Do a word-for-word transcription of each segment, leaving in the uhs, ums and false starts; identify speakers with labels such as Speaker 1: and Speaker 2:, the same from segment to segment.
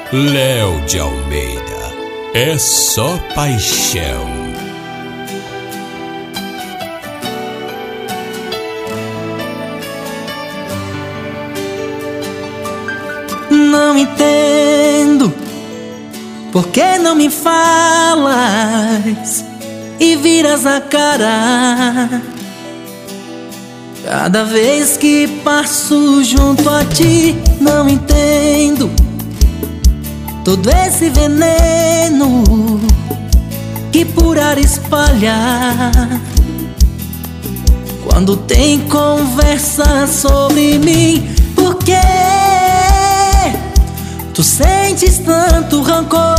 Speaker 1: Léo de Almeida, é só paixão.
Speaker 2: Não entendo por que não me falas e viras a cara cada vez que passo junto a ti. Não entendo todo esse veneno que por ar espalha quando tem conversa sobre mim. Por que tu sentes tanto rancor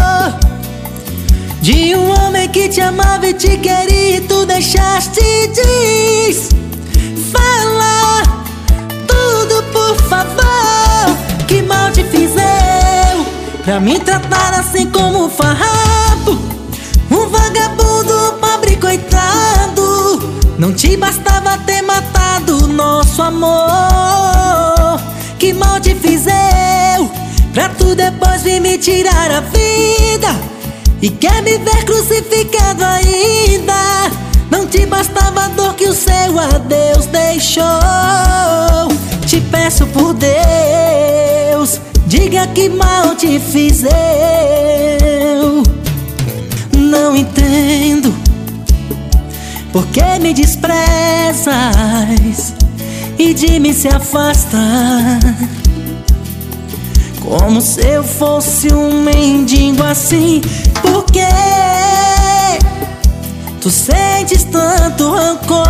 Speaker 2: de um homem que te amava e te queria e tu deixaste? Diz, fala tudo por favor. Que mal te fiz eu pra me tratar assim como um farrapo, um vagabundo, pobre coitado? Não te bastava ter matado o nosso amor. Que mal te fiz eu pra tu depois vir me tirar a vida e quer me ver crucificado ainda? Não te bastava a dor que o seu adeus deixou. Te peço por Deus, diga que mal te fiz eu. Não entendo por que me desprezas e de mim se afasta, como se eu fosse um mendigo assim. Por que tu sentes tanto rancor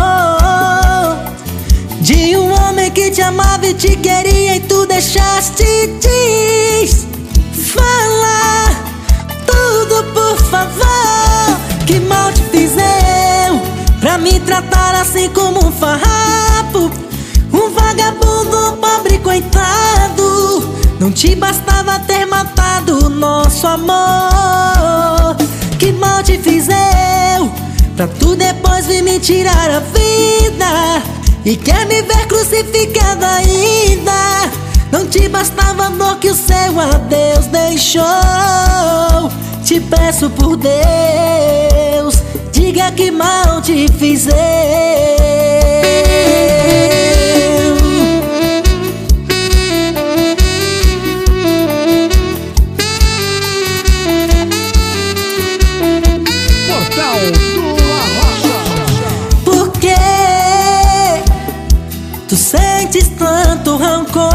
Speaker 2: de um homem que te amava e te queria e tu deixaste? Diz, fala tudo por favor. Que mal te fiz eu pra me tratar assim como um farrapo, um vagabundo, pobre coitado? Não te bastava ter matado o nosso amor. Que mal te fiz eu pra tu depois vir me tirar a vida e quer me ver crucificado ainda? Não te bastava a dor que o seu adeus deixou. Te peço por Deus, diga que mal te fiz eu. Tu sentes tanto rancor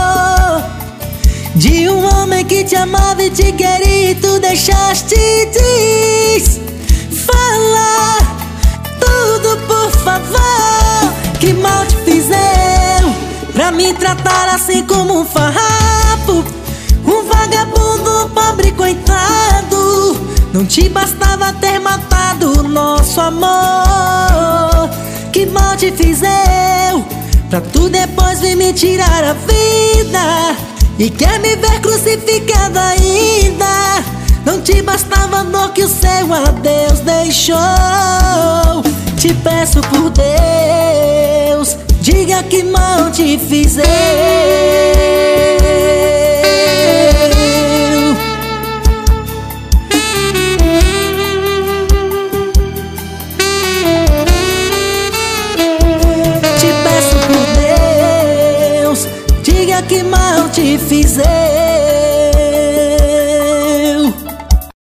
Speaker 2: de um homem que te amava e te queria e tu deixaste? Diz, fala tudo por favor. Que mal te fiz eu pra me tratar assim como um farrapo, um vagabundo, pobre coitado? Não te bastava ter matado o nosso amor. Que mal te fiz eu pra tu depois vir me tirar a vida e quer me ver crucificado ainda? Não te bastava a dor que o seu adeus deixou. Te peço por Deus, diga que mal te fiz eu. Que mal te fiz eu.